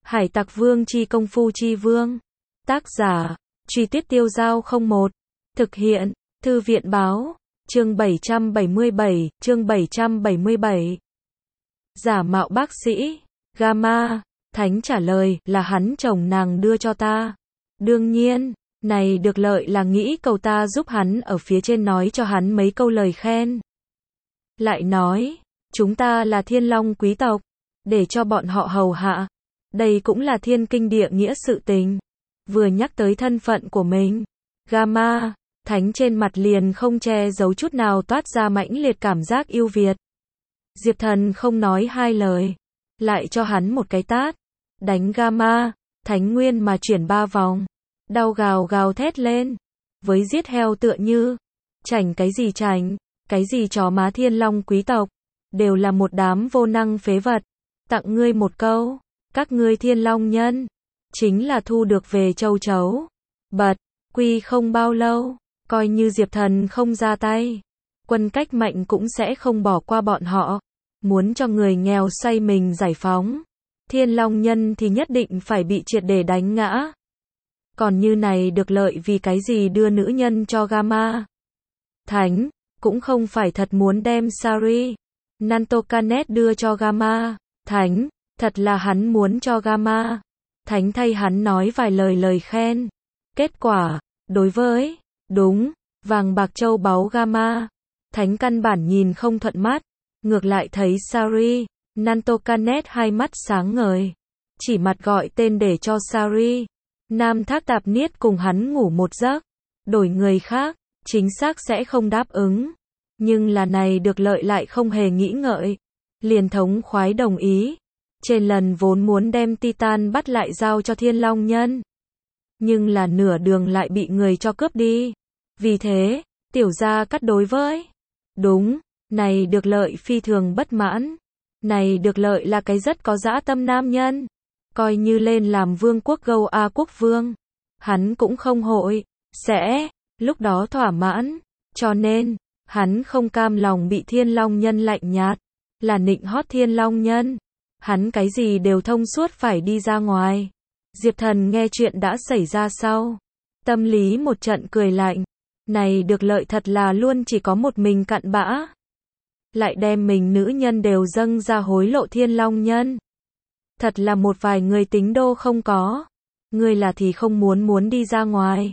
Hải Tặc Vương chi công phu chi vương. Tác giả, Truy Tiết Tiêu Dao 01. Thực hiện, Thư viện Báo. Chương 777, chương 777. Giả mạo bác sĩ. Gamma. Thánh trả lời, là hắn chồng nàng đưa cho ta. Đương nhiên, này được lợi là nghĩ cầu ta giúp hắn ở phía trên nói cho hắn mấy câu lời khen. Lại nói, chúng ta là thiên long quý tộc, để cho bọn họ hầu hạ. Đây cũng là thiên kinh địa nghĩa sự tình. Vừa nhắc tới thân phận của mình, Gamma, Thánh trên mặt liền không che giấu chút nào toát ra mãnh liệt cảm giác yêu Việt. Diệp Thần không nói hai lời, lại cho hắn một cái tát, đánh Gamma, Thánh nguyên mà chuyển 3 vòng, đau gào gào thét lên, với giết heo tựa như, chảnh cái gì chó má thiên long quý tộc, đều là một đám vô năng phế vật, tặng ngươi một câu, các ngươi thiên long nhân, chính là thu được về châu chấu. Bật, quy không bao lâu, coi như Diệp Thần không ra tay, quân cách mạnh cũng sẽ không bỏ qua bọn họ, muốn cho người nghèo xoay mình giải phóng. Thiên long nhân thì nhất định phải bị triệt để đánh ngã. Còn như này được lợi vì cái gì đưa nữ nhân cho Gamma. Thánh, cũng không phải thật muốn đem Sari, Nantokanet đưa cho Gamma. Thánh, thật là hắn muốn cho Gamma. Thánh thay hắn nói vài lời khen. Kết quả, đối với, đúng, vàng bạc châu báu Gamma, Thánh căn bản nhìn không thuận mắt, ngược lại thấy Sari, Nantokanet hai mắt sáng ngời, chỉ mặt gọi tên để cho Sari, Nam Thác Tạp Niết cùng hắn ngủ một giấc, đổi người khác, chính xác sẽ không đáp ứng, nhưng là này được lợi lại không hề nghĩ ngợi, liền thống khoái đồng ý, trên lần vốn muốn đem Titan bắt lại giao cho Thiên Long Nhân, nhưng là nửa đường lại bị người cho cướp đi, vì thế, tiểu gia cắt đối với, đúng, này được lợi phi thường bất mãn. Này được lợi là cái rất có dã tâm nam nhân, coi như lên làm vương quốc Gâu A quốc vương, hắn cũng không hội, sẽ, lúc đó thỏa mãn, cho nên, hắn không cam lòng bị thiên long nhân lạnh nhạt, là nịnh hót thiên long nhân, hắn cái gì đều thông suốt phải đi ra ngoài. Diệp Thần nghe chuyện đã xảy ra sau, tâm lý một trận cười lạnh, này được lợi thật là luôn chỉ có một mình cặn bã. Lại đem mình nữ nhân đều dâng ra hối lộ thiên long nhân. Thật là một vài người tính đô không có. Người là thì không muốn đi ra ngoài.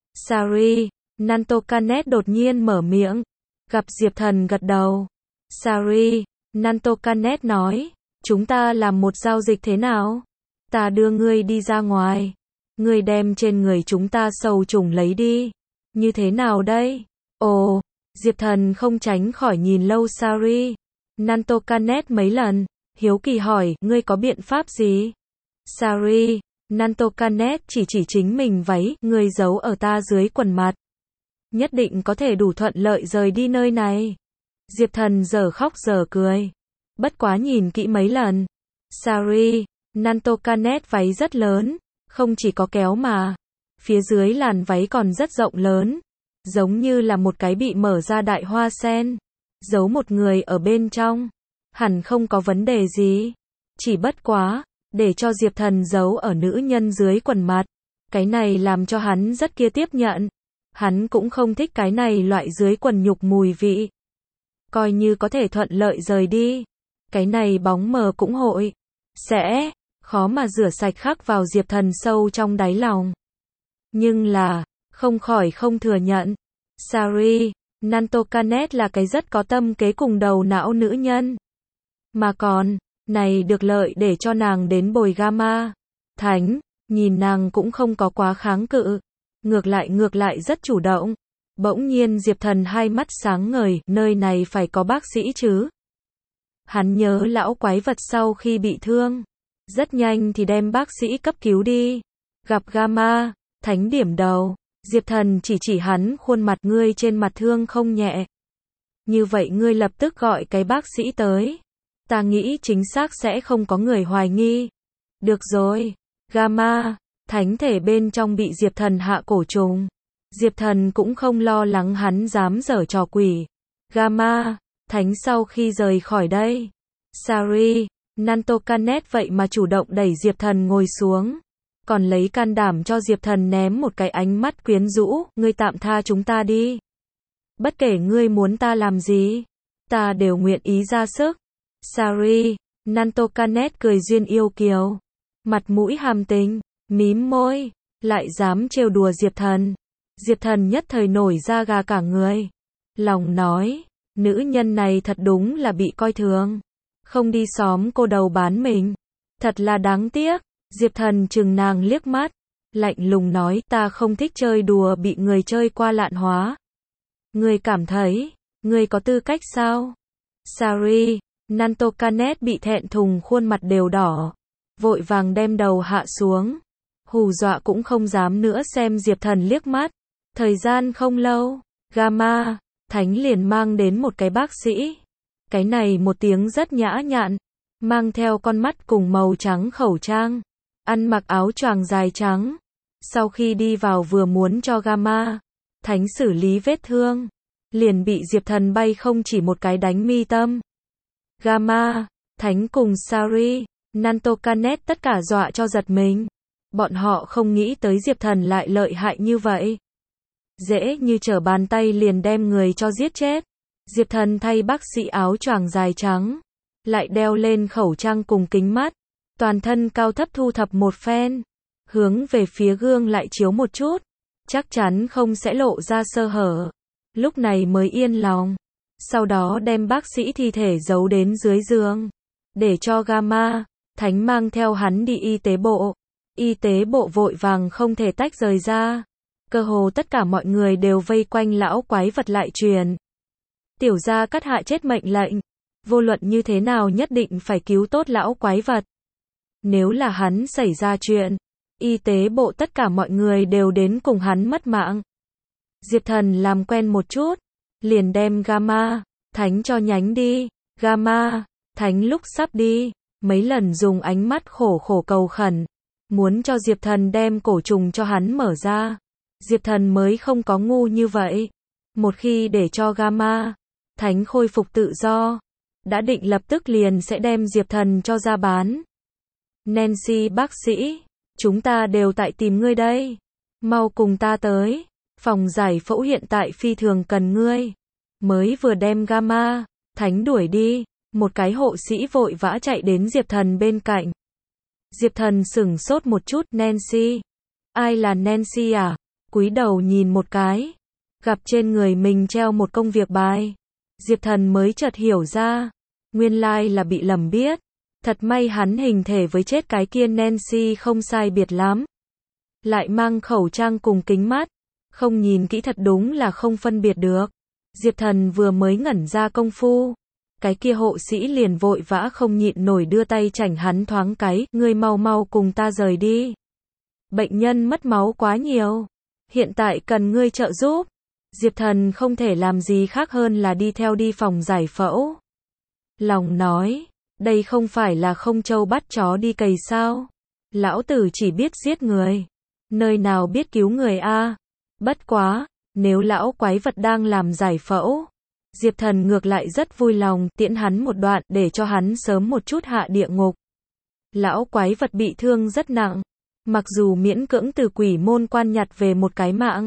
Sari, Nantokanet đột nhiên mở miệng. Gặp Diệp Thần gật đầu. Sari, Nantokanet nói. Chúng ta làm một giao dịch thế nào? Ta đưa ngươi đi ra ngoài. Ngươi đem trên người chúng ta sâu trùng lấy đi. Như thế nào đây? Ồ. Diệp Thần không tránh khỏi nhìn lâu Sari, Nantokanet mấy lần, hiếu kỳ hỏi, ngươi có biện pháp gì? Sari, Nantokanet chỉ chính mình váy, ngươi giấu ở ta dưới quần mặt. Nhất định có thể đủ thuận lợi rời đi nơi này. Diệp Thần giờ khóc giờ cười. Bất quá nhìn kỹ mấy lần. Sari, Nantokanet váy rất lớn, không chỉ có kéo mà. Phía dưới làn váy còn rất rộng lớn. Giống như là một cái bị mở ra đại hoa sen, giấu một người ở bên trong, hẳn không có vấn đề gì. Chỉ bất quá, để cho Diệp Thần giấu ở nữ nhân dưới quần mặt, cái này làm cho hắn rất kia tiếp nhận. Hắn cũng không thích cái này loại dưới quần nhục mùi vị. Coi như có thể thuận lợi rời đi, cái này bóng mờ cũng hội, sẽ, khó mà rửa sạch khắc vào Diệp Thần sâu trong đáy lòng. Nhưng là, không khỏi không thừa nhận, Sari, Nantokanet là cái rất có tâm kế cùng đầu não nữ nhân. Mà còn, này được lợi để cho nàng đến bồi Gamma. Thánh, nhìn nàng cũng không có quá kháng cự. Ngược lại rất chủ động. Bỗng nhiên Diệp Thần hai mắt sáng ngời, nơi này phải có bác sĩ chứ. Hắn nhớ lão quái vật sau khi bị thương. Rất nhanh thì đem bác sĩ cấp cứu đi. Gặp Gamma, Thánh điểm đầu. Diệp Thần chỉ hắn khuôn mặt, ngươi trên mặt thương không nhẹ. Như vậy ngươi lập tức gọi cái bác sĩ tới. Ta nghĩ chính xác sẽ không có người hoài nghi. Được rồi. Gamma, Thánh thể bên trong bị Diệp Thần hạ cổ trùng. Diệp Thần cũng không lo lắng hắn dám giở trò quỷ. Gamma, Thánh sau khi rời khỏi đây. Sari, Nantokanet vậy mà chủ động đẩy Diệp Thần ngồi xuống. Còn lấy can đảm cho Diệp Thần ném một cái ánh mắt quyến rũ, ngươi tạm tha chúng ta đi. Bất kể ngươi muốn ta làm gì, ta đều nguyện ý ra sức. Sorry, Nantokanet cười duyên yêu kiều. Mặt mũi hàm tình, mím môi, lại dám trêu đùa Diệp Thần. Diệp Thần nhất thời nổi da gà cả người. Lòng nói, nữ nhân này thật đúng là bị coi thường. Không đi xóm cô đầu bán mình. Thật là đáng tiếc. Diệp Thần chừng nàng liếc mắt. Lạnh lùng nói, ta không thích chơi đùa bị người chơi qua lạn hóa. Ngươi cảm thấy, ngươi có tư cách sao? Sorry, Nantokanet bị thẹn thùng khuôn mặt đều đỏ. Vội vàng đem đầu hạ xuống. Hù dọa cũng không dám nữa xem Diệp Thần liếc mắt. Thời gian không lâu, Gamma, Thánh liền mang đến một cái bác sĩ. Cái này một tiếng rất nhã nhặn, mang theo con mắt cùng màu trắng khẩu trang, ăn mặc áo choàng dài trắng. Sau khi đi vào vừa muốn cho Gamma, Thánh xử lý vết thương, liền bị Diệp Thần bay không chỉ một cái đánh mi tâm. Gamma, Thánh cùng Sari, Nantokanet tất cả dọa cho giật mình. Bọn họ không nghĩ tới Diệp Thần lại lợi hại như vậy. Dễ như trở bàn tay liền đem người cho giết chết. Diệp Thần thay bác sĩ áo choàng dài trắng, lại đeo lên khẩu trang cùng kính mắt, toàn thân cao thấp thu thập một phen, hướng về phía gương lại chiếu một chút, chắc chắn không sẽ lộ ra sơ hở. Lúc này mới yên lòng. Sau đó đem bác sĩ thi thể giấu đến dưới giường, để cho Gamma, Thánh mang theo hắn đi y tế bộ. Y tế bộ vội vàng không thể tách rời ra. Cơ hồ tất cả mọi người đều vây quanh lão quái vật lại truyền. Tiểu gia Cát hạ chết mệnh lệnh. Vô luận như thế nào nhất định phải cứu tốt lão quái vật. Nếu là hắn xảy ra chuyện, y tế bộ tất cả mọi người đều đến cùng hắn mất mạng. Diệp Thần làm quen một chút, liền đem Gamma, Thánh cho nhánh đi. Gamma, Thánh lúc sắp đi, mấy lần dùng ánh mắt khổ khổ cầu khẩn, muốn cho Diệp Thần đem cổ trùng cho hắn mở ra. Diệp Thần mới không có ngu như vậy. Một khi để cho Gamma, Thánh khôi phục tự do, đã định lập tức liền sẽ đem Diệp Thần cho ra bán. Nancy bác sĩ, chúng ta đều tại tìm ngươi đây. Mau cùng ta tới. Phòng giải phẫu hiện tại phi thường cần ngươi. Mới vừa đem Gamma, Thánh đuổi đi, một cái hộ sĩ vội vã chạy đến Diệp Thần bên cạnh. Diệp Thần sửng sốt một chút, Nancy. Ai là Nancy à? Cúi đầu nhìn một cái, gặp trên người mình treo một công việc bài. Diệp Thần mới chợt hiểu ra, nguyên lai là bị lầm biết. Thật may hắn hình thể với chết cái kia Nancy không sai biệt lắm. Lại mang khẩu trang cùng kính mắt, không nhìn kỹ thật đúng là không phân biệt được. Diệp Thần vừa mới ngẩn ra công phu, cái kia hộ sĩ liền vội vã không nhịn nổi đưa tay chảnh hắn thoáng cái, ngươi mau mau cùng ta rời đi. Bệnh nhân mất máu quá nhiều, hiện tại cần ngươi trợ giúp. Diệp Thần không thể làm gì khác hơn là đi theo đi phòng giải phẫu. Lòng nói, đây không phải là không trâu bắt chó đi cày sao? Lão tử chỉ biết giết người, nơi nào biết cứu người a? Bất quá, nếu lão quái vật đang làm giải phẫu, Diệp Thần ngược lại rất vui lòng tiễn hắn một đoạn để cho hắn sớm một chút hạ địa ngục. Lão quái vật bị thương rất nặng, mặc dù miễn cưỡng từ quỷ môn quan nhặt về một cái mạng,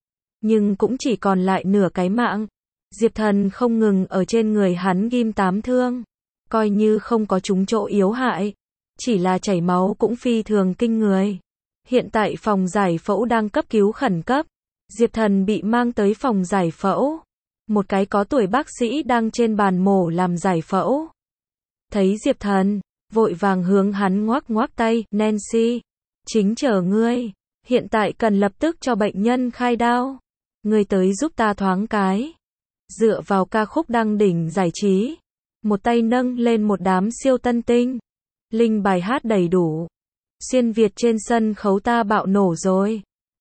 nhưng cũng chỉ còn lại nửa cái mạng. Diệp Thần không ngừng ở trên người hắn ghim 8 thương, coi như không có trúng chỗ yếu hại, chỉ là chảy máu cũng phi thường kinh người. Hiện tại phòng giải phẫu đang cấp cứu khẩn cấp, Diệp Thần bị mang tới phòng giải phẫu. Một cái có tuổi bác sĩ đang trên bàn mổ làm giải phẫu. Thấy Diệp Thần, vội vàng hướng hắn ngoắc ngoắc tay, Nancy, chính chờ ngươi, hiện tại cần lập tức cho bệnh nhân khai đao. Ngươi tới giúp ta thoáng cái. Dựa vào ca khúc đăng đỉnh giải trí, một tay nâng lên một đám siêu tân tinh. Linh bài hát đầy đủ. Xuyên Việt trên sân khấu ta bạo nổ rồi.